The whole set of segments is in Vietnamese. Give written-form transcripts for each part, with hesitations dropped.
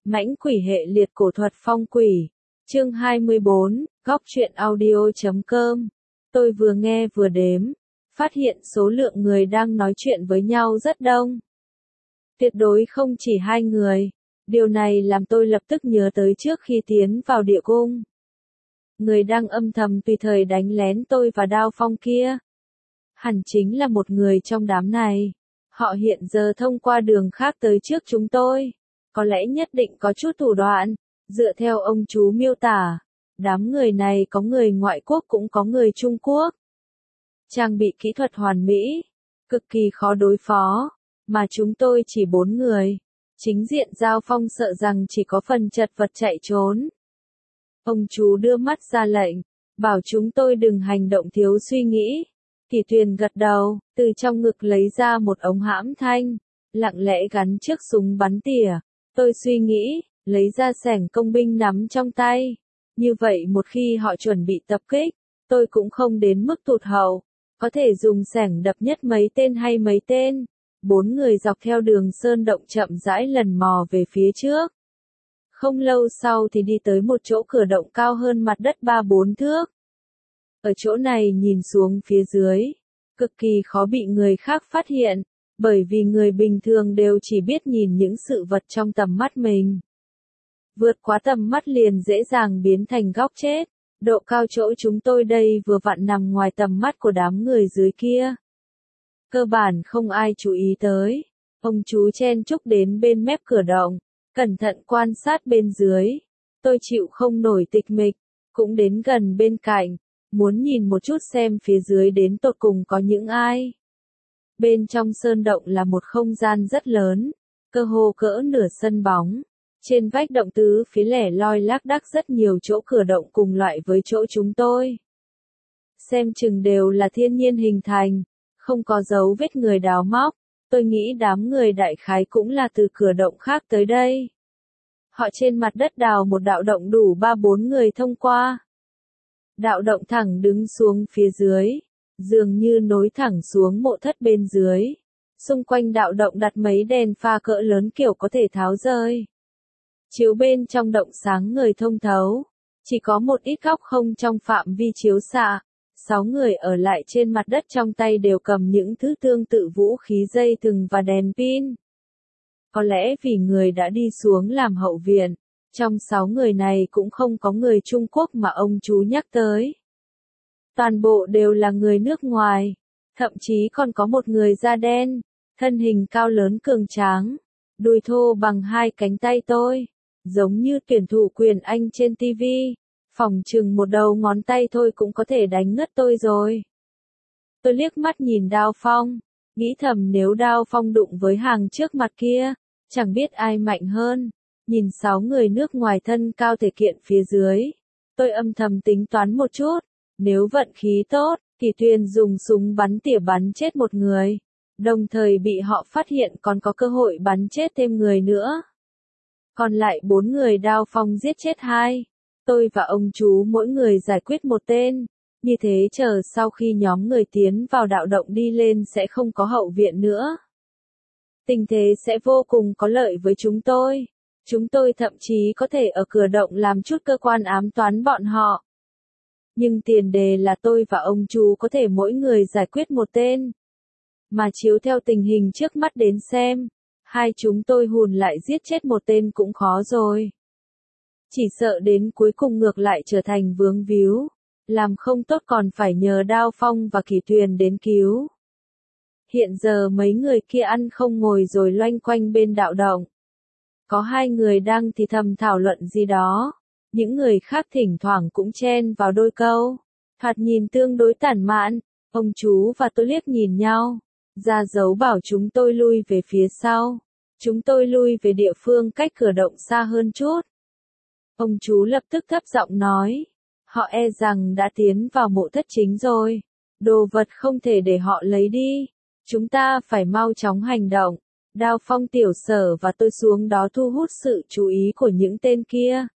Mãnh quỷ hệ liệt cổ thuật phong quỷ. Chương 24, góc truyện audio.com. Tôi vừa nghe vừa đếm, phát hiện số lượng người đang nói chuyện với nhau rất đông. Tuyệt đối không chỉ 2 người. Điều này làm tôi lập tức nhớ tới trước khi tiến vào địa cung. Người đang âm thầm tùy thời đánh lén tôi và Đao Phong kia. Hẳn chính là một người trong đám này. Họ hiện giờ thông qua đường khác tới trước chúng tôi. Có lẽ nhất định có chút thủ đoạn. Dựa theo ông chú miêu tả, đám người này có người ngoại quốc cũng có người Trung Quốc. Trang bị kỹ thuật hoàn mỹ, cực kỳ khó đối phó, mà chúng tôi chỉ 4 người. Chính diện Giao Phong sợ rằng chỉ có phần chật vật chạy trốn. Ông chú đưa mắt ra lệnh, bảo chúng tôi đừng hành động thiếu suy nghĩ. Kỷ Tuyền gật đầu, từ trong ngực lấy ra một ống hãm thanh, lặng lẽ gắn chiếc súng bắn tỉa. Tôi suy nghĩ, lấy ra xẻng công binh nắm trong tay. Như vậy một khi họ chuẩn bị tập kích, tôi cũng không đến mức tụt hậu. Có thể dùng xẻng đập nhất mấy tên hay mấy tên. 4 người dọc theo đường sơn động chậm rãi lần mò về phía trước. Không lâu sau thì đi tới một chỗ cửa động cao hơn mặt đất 3-4 thước. Ở chỗ này nhìn xuống phía dưới, cực kỳ khó bị người khác phát hiện, bởi vì người bình thường đều chỉ biết nhìn những sự vật trong tầm mắt mình. Vượt quá tầm mắt liền dễ dàng biến thành góc chết. Độ cao chỗ chúng tôi đây vừa vặn nằm ngoài tầm mắt của đám người dưới kia. Cơ bản không ai chú ý tới. Ông chú chen chúc đến bên mép cửa động, cẩn thận quan sát bên dưới. Tôi chịu không nổi tịch mịch, cũng đến gần bên cạnh, muốn nhìn một chút xem phía dưới đến tột cùng có những ai. Bên trong sơn động là một không gian rất lớn, cơ hồ cỡ nửa sân bóng. Trên vách động tứ phía lẻ loi lác đác rất nhiều chỗ cửa động cùng loại với chỗ chúng tôi. Xem chừng đều là thiên nhiên hình thành, không có dấu vết người đào móc. Tôi nghĩ đám người đại khái cũng là từ cửa động khác tới đây. Họ trên mặt đất đào một đạo động đủ 3-4 người thông qua. Đạo động thẳng đứng xuống phía dưới, dường như nối thẳng xuống mộ thất bên dưới. Xung quanh đạo động đặt mấy đèn pha cỡ lớn kiểu có thể tháo rơi. Chiếu bên trong động sáng ngời thông thấu, chỉ có một ít góc không trong phạm vi chiếu xạ. 6 người ở lại trên mặt đất trong tay đều cầm những thứ tương tự vũ khí dây thừng và đèn pin. Có lẽ vì người đã đi xuống làm hậu viện, trong 6 người này cũng không có người Trung Quốc mà ông chú nhắc tới. Toàn bộ đều là người nước ngoài, thậm chí còn có một người da đen, thân hình cao lớn cường tráng, đùi thô bằng 2 cánh tay tôi, giống như tuyển thủ quyền Anh trên TV. Phỏng chừng một đầu ngón tay thôi cũng có thể đánh ngất tôi rồi. Tôi liếc mắt nhìn Đao Phong, nghĩ thầm nếu Đao Phong đụng với hàng trước mặt kia, chẳng biết ai mạnh hơn. Nhìn 6 người nước ngoài thân cao thể kiện phía dưới, tôi âm thầm tính toán một chút, nếu vận khí tốt, Kỷ Tuyền dùng súng bắn tỉa bắn chết một người, đồng thời bị họ phát hiện còn có cơ hội bắn chết thêm người nữa. Còn lại 4 người Đao Phong giết chết 2. Tôi và ông chú mỗi người giải quyết một tên, như thế chờ sau khi nhóm người tiến vào đạo động đi lên sẽ không có hậu viện nữa. Tình thế sẽ vô cùng có lợi với chúng tôi. Chúng tôi thậm chí có thể ở cửa động làm chút cơ quan ám toán bọn họ. Nhưng tiền đề là tôi và ông chú có thể mỗi người giải quyết một tên. Mà chiếu theo tình hình trước mắt đến xem, 2 chúng tôi hùn lại giết chết một tên cũng khó rồi. Chỉ sợ đến cuối cùng ngược lại trở thành vướng víu, làm không tốt còn phải nhờ Đao Phong và Kỷ Tuyền đến cứu. Hiện giờ mấy người kia ăn không ngồi rồi loanh quanh bên đạo động. Có 2 người đang thì thầm thảo luận gì đó, những người khác thỉnh thoảng cũng chen vào đôi câu, thoạt nhìn tương đối tản mạn. Ông chú và tôi liếc nhìn nhau, ra dấu bảo chúng tôi lui về phía sau. Chúng tôi lui về địa phương cách cửa động xa hơn chút. Ông chú lập tức thấp giọng nói, họ e rằng đã tiến vào mộ thất chính rồi, đồ vật không thể để họ lấy đi, chúng ta phải mau chóng hành động. Đao Phong, Tiểu Sở và tôi xuống đó thu hút sự chú ý của những tên kia.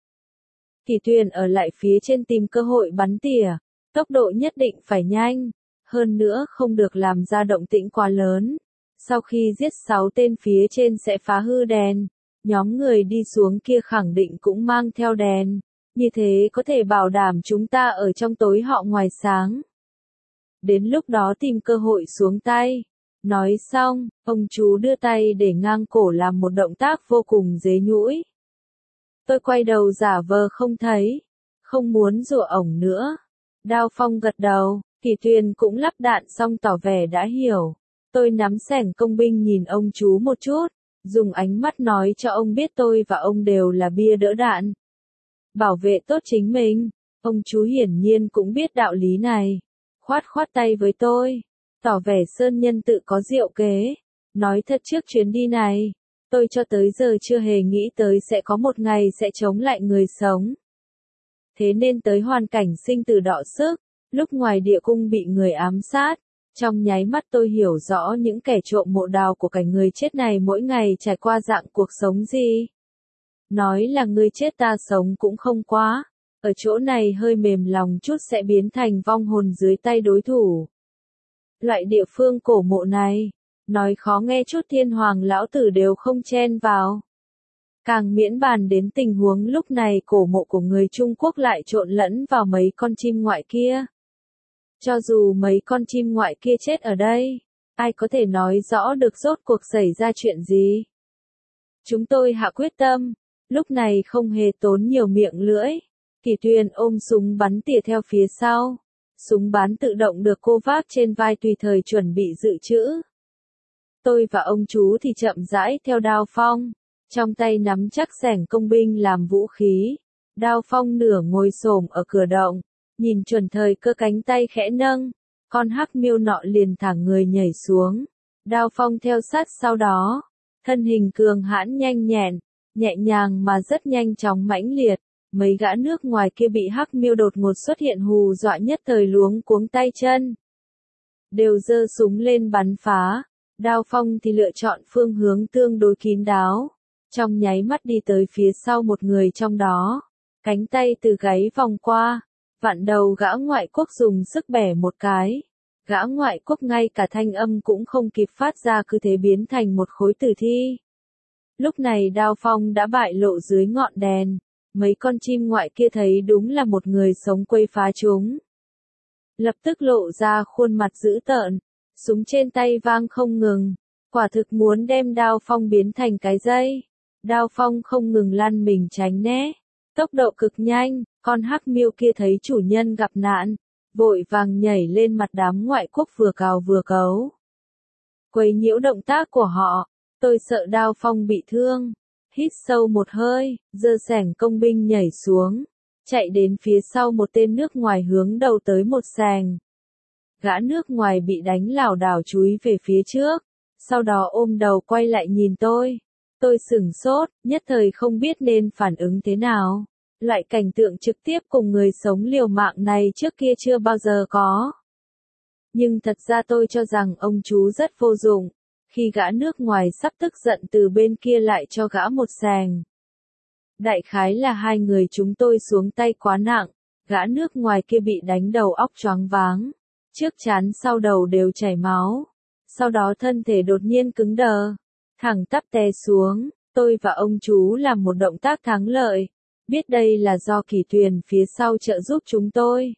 Kỷ Tuyền ở lại phía trên tìm cơ hội bắn tỉa, tốc độ nhất định phải nhanh, hơn nữa không được làm ra động tĩnh quá lớn. Sau khi giết 6 tên phía trên sẽ phá hư đèn, Nhóm người đi xuống kia khẳng định cũng mang theo đèn, như thế có thể bảo đảm chúng ta ở trong tối họ ngoài sáng. Đến lúc đó tìm cơ hội xuống tay. Nói xong, ông chú đưa tay để ngang cổ làm một động tác vô cùng dế nhũi. Tôi quay đầu giả vờ không thấy, không muốn rủa ổng nữa. Đao Phong gật đầu, Kỳ Tuyền cũng lắp đạn xong tỏ vẻ đã hiểu. Tôi nắm xẻng công binh nhìn ông chú một chút, dùng ánh mắt nói cho ông biết tôi và ông đều là bia đỡ đạn. Bảo vệ tốt chính mình, ông chú hiển nhiên cũng biết đạo lý này. Khoát khoát tay với tôi, tỏ vẻ sơn nhân tự có diệu kế. Nói thật trước chuyến đi này, tôi cho tới giờ chưa hề nghĩ tới sẽ có một ngày sẽ chống lại người sống. Thế nên tới hoàn cảnh sinh tử đọ sức, lúc ngoài địa cung bị người ám sát, trong nháy mắt tôi hiểu rõ những kẻ trộm mộ đào của cảnh người chết này mỗi ngày trải qua dạng cuộc sống gì. Nói là người chết ta sống cũng không quá, ở chỗ này hơi mềm lòng chút sẽ biến thành vong hồn dưới tay đối thủ. Loại địa phương cổ mộ này, nói khó nghe chút thiên hoàng lão tử đều không chen vào. Càng miễn bàn đến tình huống lúc này cổ mộ của người Trung Quốc lại trộn lẫn vào mấy con chim ngoại kia. Cho dù mấy con chim ngoại kia chết ở đây, ai có thể nói rõ được rốt cuộc xảy ra chuyện gì. Chúng tôi hạ quyết tâm, lúc này không hề tốn nhiều miệng lưỡi. Kỳ Tuyền ôm súng bắn tỉa theo phía sau. Súng bán tự động được cô vác trên vai tùy thời chuẩn bị dự trữ. Tôi và ông chú thì chậm rãi theo Đao Phong, trong tay nắm chắc xẻng công binh làm vũ khí. Đao Phong nửa ngồi xổm ở cửa động, nhìn chuẩn thời cơ cánh tay khẽ nâng, con hắc miêu nọ liền thẳng người nhảy xuống. Đao Phong theo sát sau đó, thân hình cường hãn nhanh nhẹn, nhẹ nhàng mà rất nhanh chóng mãnh liệt. Mấy gã nước ngoài kia bị hắc miêu đột ngột xuất hiện hù dọa nhất thời luống cuống tay chân. Đều giơ súng lên bắn phá, Đao Phong thì lựa chọn phương hướng tương đối kín đáo. Trong nháy mắt đi tới phía sau một người trong đó, cánh tay từ gáy vòng qua, vặn đầu gã ngoại quốc dùng sức bẻ một cái. Gã ngoại quốc ngay cả thanh âm cũng không kịp phát ra cứ thế biến thành một khối tử thi. Lúc này Đao Phong đã bại lộ dưới ngọn đèn. Mấy con chim ngoại kia thấy đúng là một người sống quấy phá chúng. Lập tức lộ ra khuôn mặt dữ tợn, súng trên tay vang không ngừng, quả thực muốn đem Đao Phong biến thành cái dây. Đao Phong không ngừng lăn mình tránh né, tốc độ cực nhanh, con hắc miêu kia thấy chủ nhân gặp nạn, vội vàng nhảy lên mặt đám ngoại quốc vừa cào vừa cấu. Quấy nhiễu động tác của họ, tôi sợ Đao Phong bị thương. Hít sâu một hơi, giơ xẻng công binh nhảy xuống, chạy đến phía sau một tên nước ngoài hướng đầu tới một xẻng. Gã nước ngoài bị đánh lảo đảo chúi về phía trước, sau đó ôm đầu quay lại nhìn tôi. Tôi sửng sốt, nhất thời không biết nên phản ứng thế nào. Loại cảnh tượng trực tiếp cùng người sống liều mạng này trước kia chưa bao giờ có. Nhưng thật ra tôi cho rằng ông chú rất vô dụng. Khi gã nước ngoài sắp tức giận từ bên kia lại cho gã một xẻng. Đại khái là hai người chúng tôi xuống tay quá nặng, gã nước ngoài kia bị đánh đầu óc choáng váng, trước trán sau đầu đều chảy máu, sau đó thân thể đột nhiên cứng đờ, thẳng tắp té xuống. Tôi và ông chú làm một động tác thắng lợi, biết đây là do Kỳ Tuyền phía sau trợ giúp chúng tôi.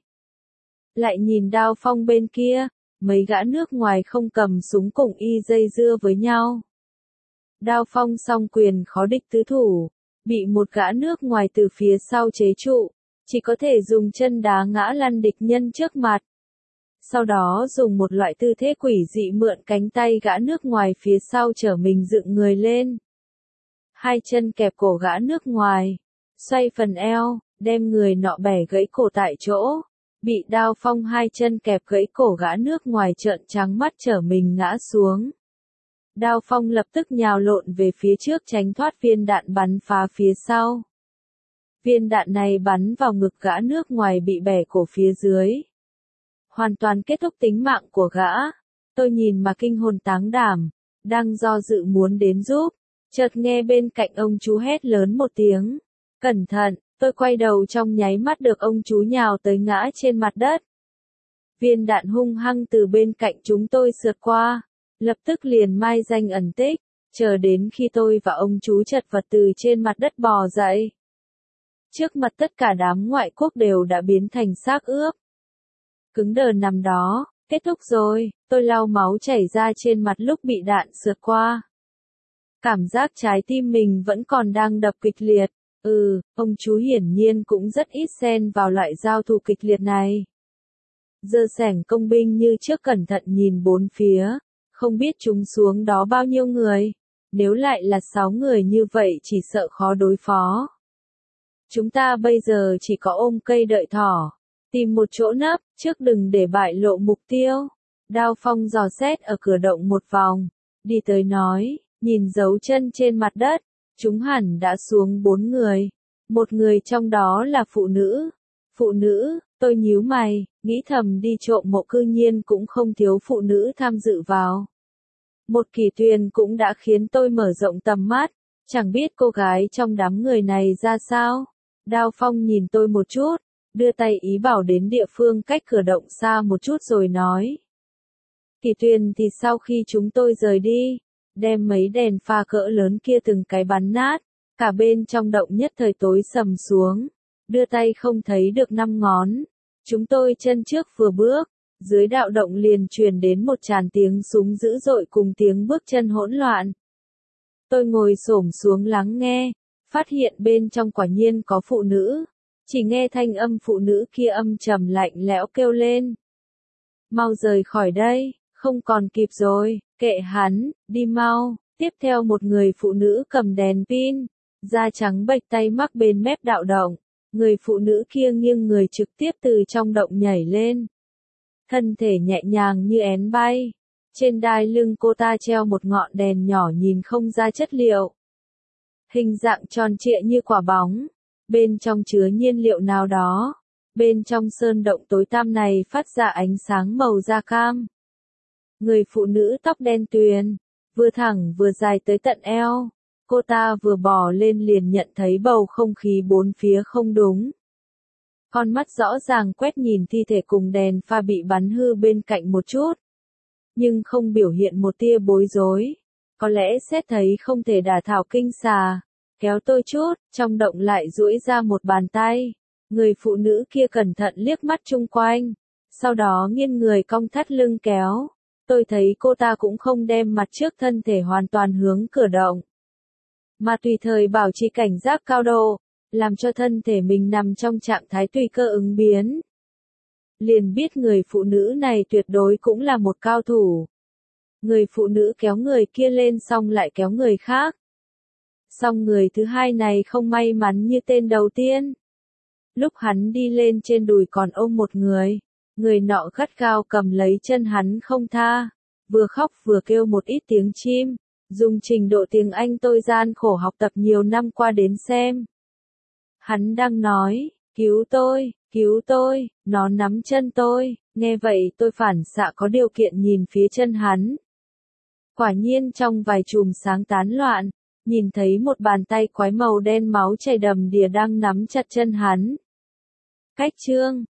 Lại nhìn Đao Phong bên kia. Mấy gã nước ngoài không cầm súng cùng y dây dưa với nhau. Đao Phong song quyền khó địch tứ thủ, bị một gã nước ngoài từ phía sau chế trụ, chỉ có thể dùng chân đá ngã lăn địch nhân trước mặt. Sau đó dùng một loại tư thế quỷ dị mượn cánh tay gã nước ngoài phía sau chở mình dựng người lên. Hai chân kẹp cổ gã nước ngoài, xoay phần eo, đem người nọ bẻ gãy cổ tại chỗ. Bị Đao Phong hai chân kẹp gãy cổ gã nước ngoài trợn trắng mắt chở mình ngã xuống. Đao Phong lập tức nhào lộn về phía trước tránh thoát viên đạn bắn phá phía sau. Viên đạn này bắn vào ngực gã nước ngoài bị bẻ cổ phía dưới. Hoàn toàn kết thúc tính mạng của gã. Tôi nhìn mà kinh hồn táng đảm, đang do dự muốn đến giúp. Chợt nghe bên cạnh ông chú hét lớn một tiếng. Cẩn thận! Tôi quay đầu trong nháy mắt được ông chú nhào tới ngã trên mặt đất. Viên đạn hung hăng từ bên cạnh chúng tôi sượt qua, lập tức liền mai danh ẩn tích. Chờ đến khi tôi và ông chú chật vật từ trên mặt đất bò dậy. Trước mặt tất cả đám ngoại quốc đều đã biến thành xác ướp. Cứng đờ nằm đó, kết thúc rồi, tôi lau máu chảy ra trên mặt lúc bị đạn sượt qua. Cảm giác trái tim mình vẫn còn đang đập kịch liệt. Ông chú hiển nhiên cũng rất ít xen vào loại giao thủ kịch liệt này. Giơ sẻng công binh như trước cẩn thận nhìn bốn phía, không biết chúng xuống đó bao nhiêu người. Nếu lại là 6 người như vậy chỉ sợ khó đối phó. Chúng ta bây giờ chỉ có ôm cây đợi thỏ, tìm một chỗ nấp, trước đừng để bại lộ mục tiêu. Đao Phong dò xét ở cửa động một vòng, đi tới nói, nhìn dấu chân trên mặt đất, chúng hẳn đã xuống 4 người. Một người trong đó là phụ nữ. Phụ nữ, tôi nhíu mày, nghĩ thầm đi trộm mộ cư nhiên cũng không thiếu phụ nữ tham dự vào. Một kỳ thuyền cũng đã khiến tôi mở rộng tầm mắt, chẳng biết cô gái trong đám người này ra sao. Đao Phong nhìn tôi một chút, đưa tay ý bảo đến địa phương cách cửa động xa một chút rồi nói. Kỳ thuyền thì sau khi chúng tôi rời đi, đem mấy đèn pha cỡ lớn kia từng cái bắn nát, cả bên trong động nhất thời tối sầm xuống, đưa tay không thấy được 5 ngón. Chúng tôi chân trước vừa bước, dưới đạo động liền truyền đến một tràn tiếng súng dữ dội cùng tiếng bước chân hỗn loạn. Tôi ngồi xổm xuống lắng nghe, phát hiện bên trong quả nhiên có phụ nữ, chỉ nghe thanh âm phụ nữ kia âm trầm lạnh lẽo kêu lên. Mau rời khỏi đây, không còn kịp rồi, kệ hắn, đi mau. Tiếp theo một người phụ nữ cầm đèn pin, da trắng bệch tay mắc bên mép đạo động. Người phụ nữ kia nghiêng người trực tiếp từ trong động nhảy lên. Thân thể nhẹ nhàng như én bay. Trên đai lưng cô ta treo một ngọn đèn nhỏ nhìn không ra chất liệu. Hình dạng tròn trịa như quả bóng. Bên trong chứa nhiên liệu nào đó. Bên trong sơn động tối tăm này phát ra ánh sáng màu da cam. Người phụ nữ tóc đen tuyền, vừa thẳng vừa dài tới tận eo. Cô ta vừa bò lên liền nhận thấy bầu không khí bốn phía không đúng. Con mắt rõ ràng quét nhìn thi thể cùng đèn pha bị bắn hư bên cạnh một chút. Nhưng không biểu hiện một tia bối rối. Có lẽ xét thấy không thể đả thảo kinh xà. Kéo tôi chút, trong động lại duỗi ra một bàn tay. Người phụ nữ kia cẩn thận liếc mắt chung quanh. Sau đó nghiêng người cong thắt lưng kéo. Tôi thấy cô ta cũng không đem mặt trước thân thể hoàn toàn hướng cửa động, mà tùy thời bảo trì cảnh giác cao độ, làm cho thân thể mình nằm trong trạng thái tùy cơ ứng biến. Liền biết người phụ nữ này tuyệt đối cũng là một cao thủ. Người phụ nữ kéo người kia lên xong lại kéo người khác. Xong người thứ hai này không may mắn như tên đầu tiên. Lúc hắn đi lên trên đùi còn ôm một người. Người nọ gắt gao cầm lấy chân hắn không tha. Vừa khóc vừa kêu một ít tiếng chim. Dùng trình độ tiếng Anh tôi gian khổ học tập nhiều năm qua đến xem. Hắn đang nói, cứu tôi, nó nắm chân tôi, nghe vậy tôi phản xạ có điều kiện nhìn phía chân hắn. Quả nhiên trong vài chùm sáng tán loạn, nhìn thấy một bàn tay quái màu đen máu chảy đầm đìa đang nắm chặt chân hắn. Cách chương